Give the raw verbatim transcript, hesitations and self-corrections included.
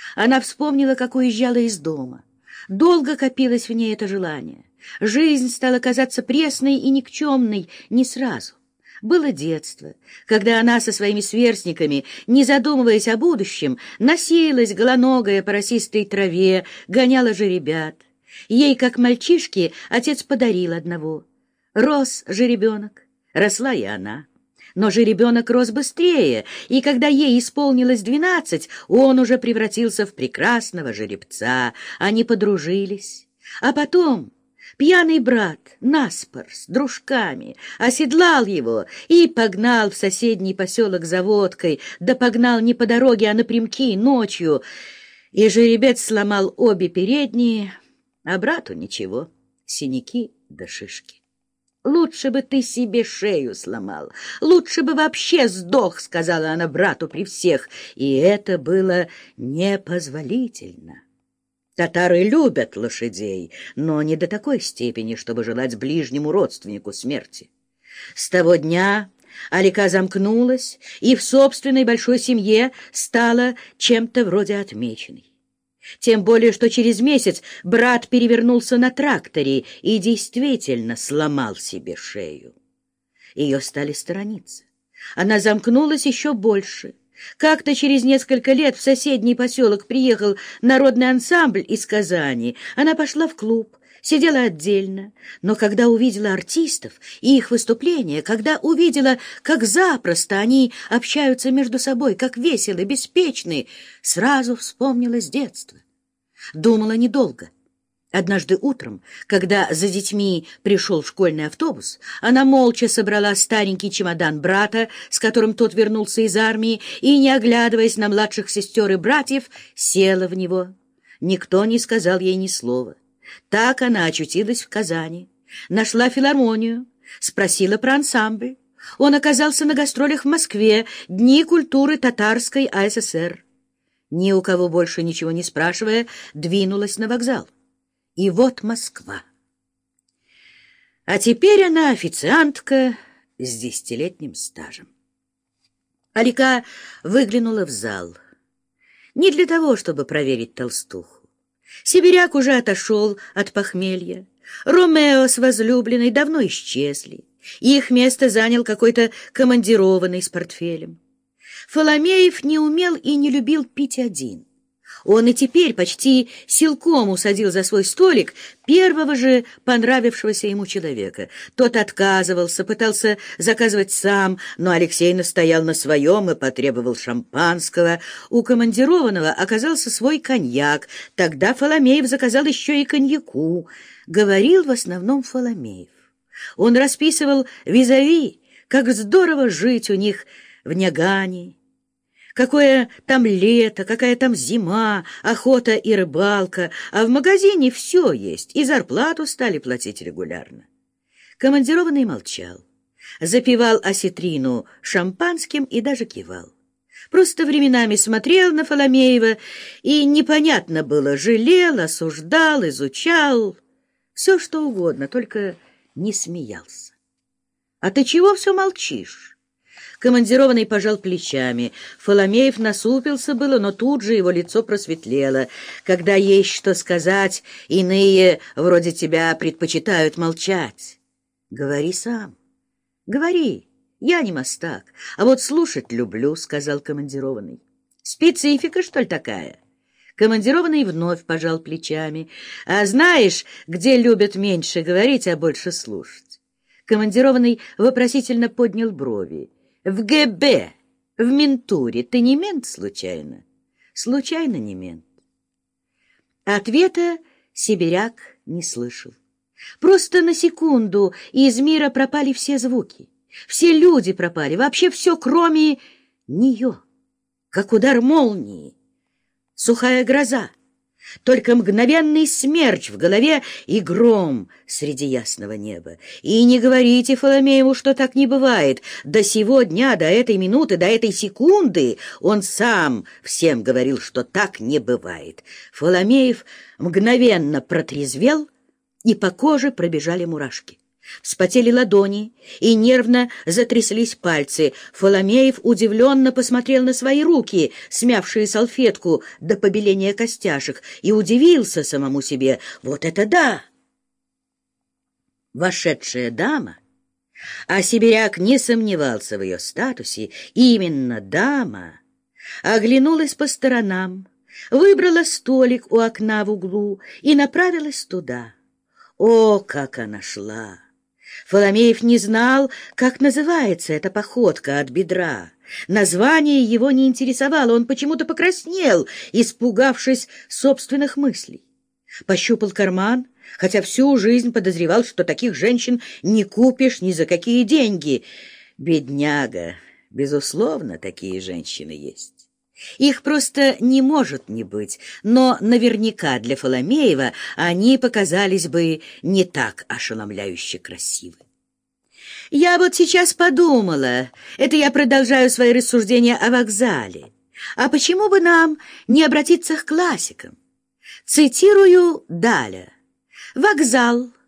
Она вспомнила, как уезжала из дома. Долго копилось в ней это желание. Жизнь стала казаться пресной и никчемной не сразу. Было детство, когда она со своими сверстниками, не задумываясь о будущем, носилась голоногая по росистой траве, гоняла жеребят. Ей, как мальчишке, отец подарил одного. Рос жеребенок, росла и она. Но жеребенок рос быстрее, и когда ей исполнилось двенадцать, он уже превратился в прекрасного жеребца. Они подружились. А потом пьяный брат наспор с дружками оседлал его и погнал в соседний поселок за водкой, да погнал не по дороге, а напрямки, ночью. И жеребец сломал обе передние, а брату ничего, синяки да шишки. «Лучше бы ты себе шею сломал, лучше бы вообще сдох», — сказала она брату при всех, и это было непозволительно. Татары любят лошадей, но не до такой степени, чтобы желать ближнему родственнику смерти. С того дня Алика замкнулась и в собственной большой семье стала чем-то вроде отмеченной. Тем более, что через месяц брат перевернулся на тракторе и действительно сломал себе шею. Ее стали сторониться. Она замкнулась еще больше. Как-то через несколько лет в соседний поселок приехал народный ансамбль из Казани. Она пошла в клуб, сидела отдельно, но когда увидела артистов и их выступления, когда увидела, как запросто они общаются между собой, как весело, беспечны, сразу вспомнилось детство. Думала недолго. Однажды утром, когда за детьми пришел школьный автобус, она молча собрала старенький чемодан брата, с которым тот вернулся из армии, и, не оглядываясь на младших сестер и братьев, села в него. Никто не сказал ей ни слова. Так она очутилась в Казани, нашла филармонию, спросила про ансамбль. Он оказался на гастролях в Москве, Дни культуры татарской АССР. Ни у кого больше ничего не спрашивая, двинулась на вокзал. И вот Москва. А теперь она официантка с десятилетним стажем. Алика выглянула в зал. Не для того, чтобы проверить толстуху. Сибиряк уже отошел от похмелья. Ромео с возлюбленной давно исчезли. Их место занял какой-то командированный с портфелем. Фоломеев не умел и не любил пить один. Он и теперь почти силком усадил за свой столик первого же понравившегося ему человека. Тот отказывался, пытался заказывать сам, но Алексей настоял на своем и потребовал шампанского. У командированного оказался свой коньяк. Тогда Фоломеев заказал еще и коньяку. Говорил в основном Фоломеев. Он расписывал визави, как здорово жить у них в Нягане. Какое там лето, какая там зима, охота и рыбалка, а в магазине все есть, и зарплату стали платить регулярно. Командированный молчал, запивал осетрину шампанским и даже кивал. Просто временами смотрел на Фоломеева, и непонятно было, жалел, осуждал, изучал, все что угодно, только не смеялся. «А ты чего все молчишь?» Командированный пожал плечами. Фоломеев насупился было, но тут же его лицо просветлело. Когда есть что сказать, иные, вроде тебя, предпочитают молчать. Говори сам. Говори. Я не мастак, а вот слушать люблю, — сказал командированный. Специфика, что ли, такая? Командированный вновь пожал плечами. А знаешь, где любят меньше говорить, а больше слушать? Командированный вопросительно поднял брови. В ГБ, в ментуре. Ты не мент случайно? Случайно не мент. Ответа сибиряк не слышал. Просто на секунду из мира пропали все звуки. Все люди пропали, вообще все, кроме нее. Как удар молнии. Сухая гроза. Только мгновенный смерч в голове и гром среди ясного неба. И не говорите Фоломееву, что так не бывает. До сего дня, до этой минуты, до этой секунды он сам всем говорил, что так не бывает. Фоломеев мгновенно протрезвел, и по коже пробежали мурашки. Вспотели ладони и нервно затряслись пальцы. Фоломеев удивленно посмотрел на свои руки, смявшие салфетку до побеления костяшек, и удивился самому себе. Вот это да! Вошедшая дама, а сибиряк не сомневался в ее статусе, именно дама, оглянулась по сторонам, выбрала столик у окна в углу и направилась туда. О, как она шла! Фоломеев не знал, как называется эта походка от бедра. Название его не интересовало, он почему-то покраснел, испугавшись собственных мыслей. Пощупал карман, хотя всю жизнь подозревал, что таких женщин не купишь ни за какие деньги. Бедняга, безусловно, такие женщины есть. Их просто не может не быть, но наверняка для Фоломеева они показались бы не так ошеломляюще красивы. Я вот сейчас подумала, это я продолжаю свои рассуждения о вокзале, а почему бы нам не обратиться к классикам? Цитирую Даля. «Вокзал